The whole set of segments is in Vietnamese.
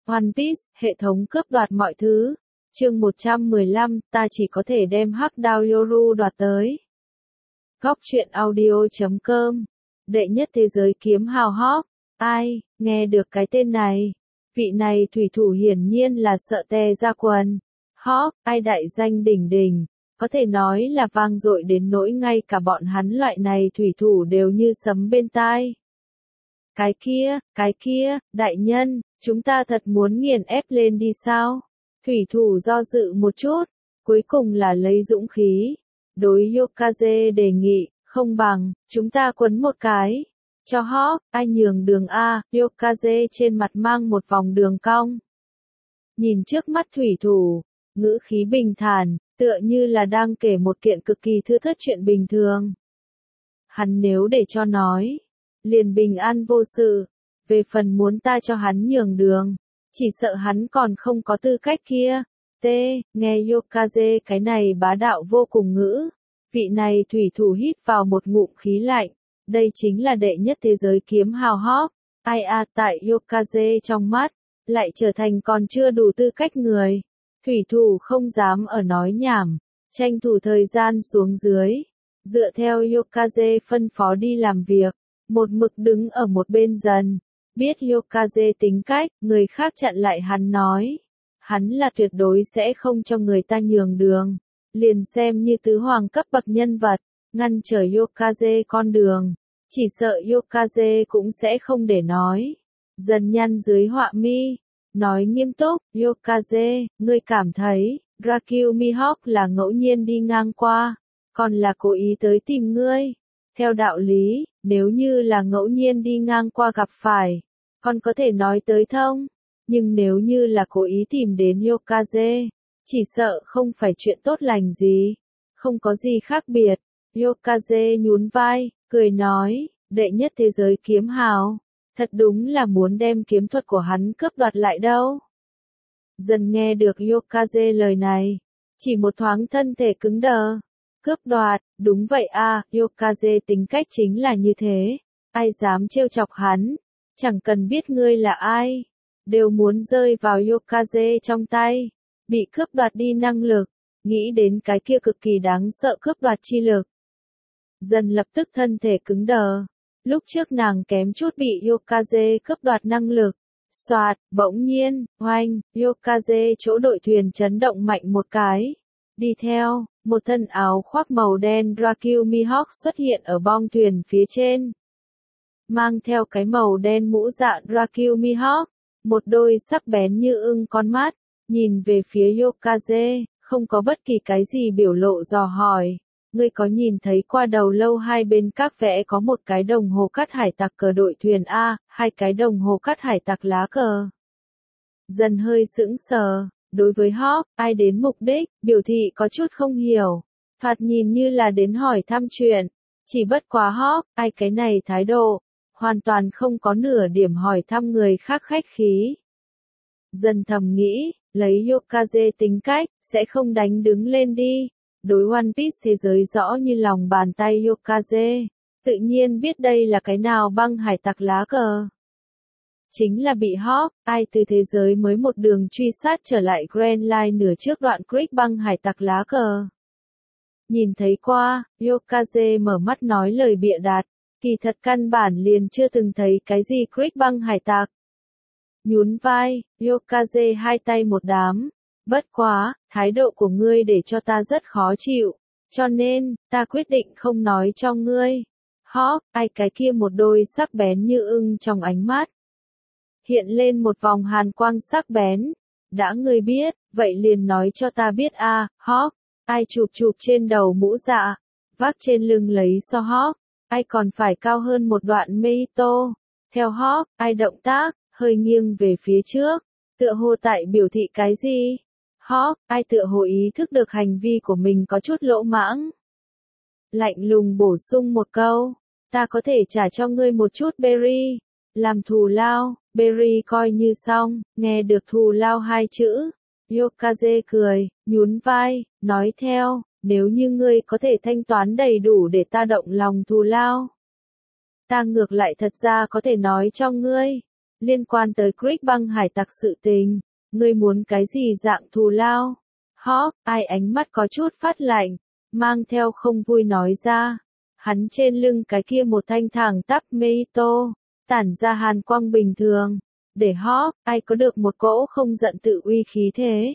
One Piece, hệ thống cướp đoạt mọi thứ. Chương 115, ta chỉ có thể đem Hắc Đao Yoru đoạt tới. Góc truyện audio.com. Đệ nhất thế giới kiếm hào Hawk. Ai, nghe được cái tên này? Vị này thủy thủ hiển nhiên là sợ tè ra quần. Hawk, ai đại danh đỉnh đỉnh, có thể nói là vang dội đến nỗi ngay cả bọn hắn loại này thủy thủ đều như sấm bên tai. Cái kia, đại nhân, chúng ta thật muốn nghiền ép lên đi sao? Thủy thủ do dự một chút, cuối cùng là lấy dũng khí. Đối Yokaze đề nghị, không bằng, chúng ta quấn một cái. Cho Hawk, ai nhường đường A, Yokaze trên mặt mang một vòng đường cong. Nhìn trước mắt thủy thủ, ngữ khí bình thản, tựa như là đang kể một kiện cực kỳ thưa thớt chuyện bình thường. Hắn nếu để cho nói, liền bình an vô sự, về phần muốn ta cho hắn nhường đường, chỉ sợ hắn còn không có tư cách kia. Nghe Yokaze cái này bá đạo vô cùng ngữ, vị này thủy thủ hít vào một ngụm khí lạnh, đây chính là đệ nhất thế giới kiếm hào Hawk. Ai tại Yokaze trong mắt, lại trở thành còn chưa đủ tư cách người. Thủy thủ không dám ở nói nhảm, tranh thủ thời gian xuống dưới, dựa theo Yokaze phân phó đi làm việc, một mực đứng ở một bên dần. Biết Yokaze tính cách, người khác chặn lại hắn nói. Hắn là tuyệt đối sẽ không cho người ta nhường đường. Liền xem như tứ hoàng cấp bậc nhân vật, ngăn trở Yokaze con đường. Chỉ sợ Yokaze cũng sẽ không để nói. Dần nhăn dưới họa mi. Nói nghiêm túc, Yokaze, ngươi cảm thấy, Dracula Mihawk là ngẫu nhiên đi ngang qua, còn là cố ý tới tìm ngươi. Theo đạo lý, nếu như là ngẫu nhiên đi ngang qua gặp phải, còn có thể nói tới thông, nhưng nếu như là cố ý tìm đến Yokaze, chỉ sợ không phải chuyện tốt lành gì, không có gì khác biệt. Yokaze nhún vai, cười nói, đệ nhất thế giới kiếm hào, thật đúng là muốn đem kiếm thuật của hắn cướp đoạt lại đâu. Dần nghe được Yokaze lời này, chỉ một thoáng thân thể cứng đờ. Cướp đoạt, đúng vậy Yokaze tính cách chính là như thế, ai dám trêu chọc hắn, chẳng cần biết ngươi là ai, đều muốn rơi vào Yokaze trong tay, bị cướp đoạt đi năng lực, nghĩ đến cái kia cực kỳ đáng sợ cướp đoạt chi lực. Dần lập tức thân thể cứng đờ, lúc trước nàng kém chút bị Yokaze cướp đoạt năng lực, soạt, bỗng nhiên, oanh, Yokaze chỗ đội thuyền chấn động mạnh một cái, đi theo. Một thân áo khoác màu đen Dracula Mihawk xuất hiện ở bong thuyền phía trên. Mang theo cái màu đen mũ dạ Dracula Mihawk, một đôi sắc bén như ưng con mắt, nhìn về phía Yokaze, không có bất kỳ cái gì biểu lộ dò hỏi. Ngươi có nhìn thấy qua đầu lâu hai bên các vẽ có một cái đồng hồ cắt hải tặc cờ đội thuyền A, hai cái đồng hồ cắt hải tặc lá cờ. Dần hơi sững sờ. Đối với Hawk, ai đến mục đích, biểu thị có chút không hiểu. Thoạt nhìn như là đến hỏi thăm chuyện. Chỉ bất quá Hawk, ai cái này thái độ. Hoàn toàn không có nửa điểm hỏi thăm người khác khách khí. Dần thầm nghĩ, lấy Yokaze tính cách, sẽ không đánh đứng lên đi. Đối One Piece thế giới rõ như lòng bàn tay Yokaze. Tự nhiên biết đây là cái nào băng hải tặc lá cờ. Chính là bị Hawk, ai từ thế giới mới một đường truy sát trở lại Grand Line nửa trước đoạn Creek băng hải tặc lá cờ. Nhìn thấy qua, Yokaze mở mắt nói lời bịa đặt, kỳ thật căn bản liền chưa từng thấy cái gì Creek băng hải tặc. Nhún vai, Yokaze hai tay một đám, bất quá, thái độ của ngươi để cho ta rất khó chịu, cho nên, ta quyết định không nói cho ngươi. Hawk, ai cái kia một đôi sắc bén như ưng trong ánh mắt. Hiện lên một vòng hàn quang sắc bén. Đã ngươi biết, vậy liền nói cho ta biết Hawk, ai chụp trên đầu mũ dạ, vác trên lưng lấy so Hawk, ai còn phải cao hơn một đoạn Meito. Theo Hawk, ai động tác, hơi nghiêng về phía trước, tựa hồ tại biểu thị cái gì? Hawk, ai tựa hồ ý thức được hành vi của mình có chút lỗ mãng. Lạnh lùng bổ sung một câu, ta có thể trả cho ngươi một chút berry, làm thù lao. Berry coi như xong, nghe được thù lao hai chữ. Yokaze cười, nhún vai, nói theo, nếu như ngươi có thể thanh toán đầy đủ để ta động lòng thù lao. Ta ngược lại thật ra có thể nói cho ngươi. Liên quan tới Krieg băng hải tặc sự tình, ngươi muốn cái gì dạng thù lao? Hawk, ai ánh mắt có chút phát lạnh, mang theo không vui nói ra. Hắn trên lưng cái kia một thanh thẳng tắp Meito, tản ra hàn quang bình thường. Để Hawk, ai có được một cỗ không giận tự uy khí thế.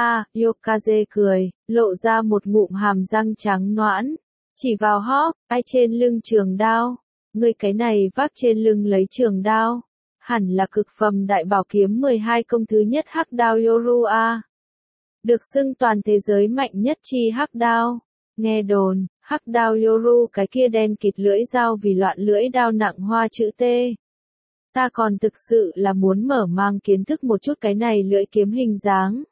Yokaze cười, lộ ra một ngụm hàm răng trắng nõn. Chỉ vào Hawk, ai trên lưng trường đao. Ngươi cái này vác trên lưng lấy trường đao. Hẳn là cực phẩm đại bảo kiếm 12 công thứ nhất hắc đao Yoru a. Được xưng toàn thế giới mạnh nhất chi hắc đao. Nghe đồn, hắc đao Yoru cái kia đen kịt lưỡi dao vì loạn lưỡi đao nặng hoa chữ T. Ta còn thực sự là muốn mở mang kiến thức một chút cái này lưỡi kiếm hình dáng.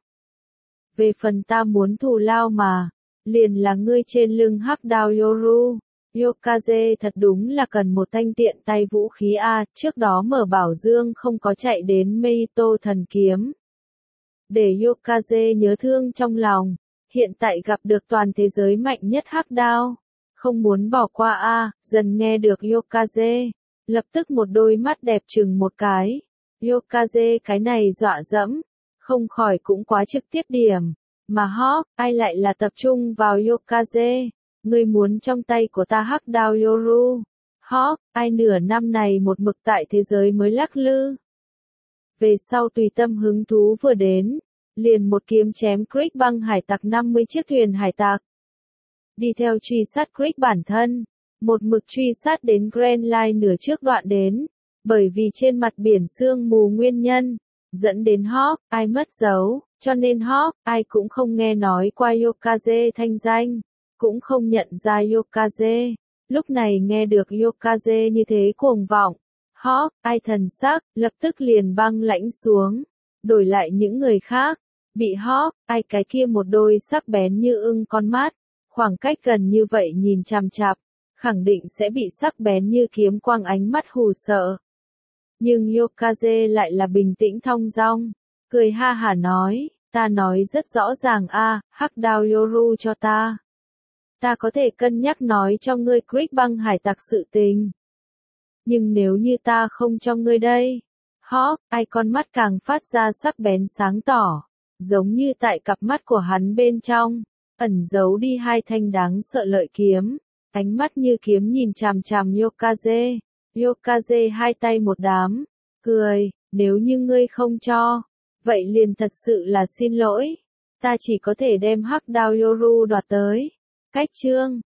Về phần ta muốn thù lao mà, liền là ngươi trên lưng hắc đao Yoru. Yokaze thật đúng là cần một thanh tiện tay vũ khí a, trước đó mở bảo dương không có chạy đến Meito thần kiếm. Để Yokaze nhớ thương trong lòng, hiện tại gặp được toàn thế giới mạnh nhất hắc đao. Không muốn bỏ qua a, dần nghe được Yokaze, lập tức một đôi mắt đẹp chừng một cái. Yokaze cái này dọa dẫm, không khỏi cũng quá trực tiếp điểm. Mà Hawk, ai lại là tập trung vào Yokaze. Ngươi muốn trong tay của ta hắc đao Yoru. Hawk, ai nửa năm này một mực tại thế giới mới lắc lư. Về sau tùy tâm hứng thú vừa đến, liền một kiếm chém Krieg băng hải tặc 50 chiếc thuyền hải tặc. Đi theo truy sát Krieg bản thân, một mực truy sát đến Grand Line nửa trước đoạn đến, bởi vì trên mặt biển sương mù nguyên nhân, dẫn đến Hawk, ai mất dấu, cho nên Hawk, ai cũng không nghe nói qua Yokaze thanh danh. Cũng không nhận ra Yokaze. Lúc này nghe được Yokaze như thế cuồng vọng. Hawk, ai thần sắc, lập tức liền băng lãnh xuống. Đổi lại những người khác. Bị Hawk, ai cái kia một đôi sắc bén như ưng con mắt. Khoảng cách gần như vậy nhìn chằm chằm. Khẳng định sẽ bị sắc bén như kiếm quang ánh mắt hù sợ. Nhưng Yokaze lại là bình tĩnh thong dong. Cười ha hả nói. Ta nói rất rõ ràng hắc đao Yoru cho ta. Ta có thể cân nhắc nói cho ngươi Krieg băng hải tặc sự tình. Nhưng nếu như ta không cho ngươi đây. Hawk, ai con mắt càng phát ra sắc bén sáng tỏ. Giống như tại cặp mắt của hắn bên trong. Ẩn giấu đi hai thanh đáng sợ lợi kiếm. Ánh mắt như kiếm nhìn chằm chằm Yokaze. Yokaze hai tay một đám. Cười, nếu như ngươi không cho. Vậy liền thật sự là xin lỗi. Ta chỉ có thể đem hắc đao Yoru đoạt tới. Cách chương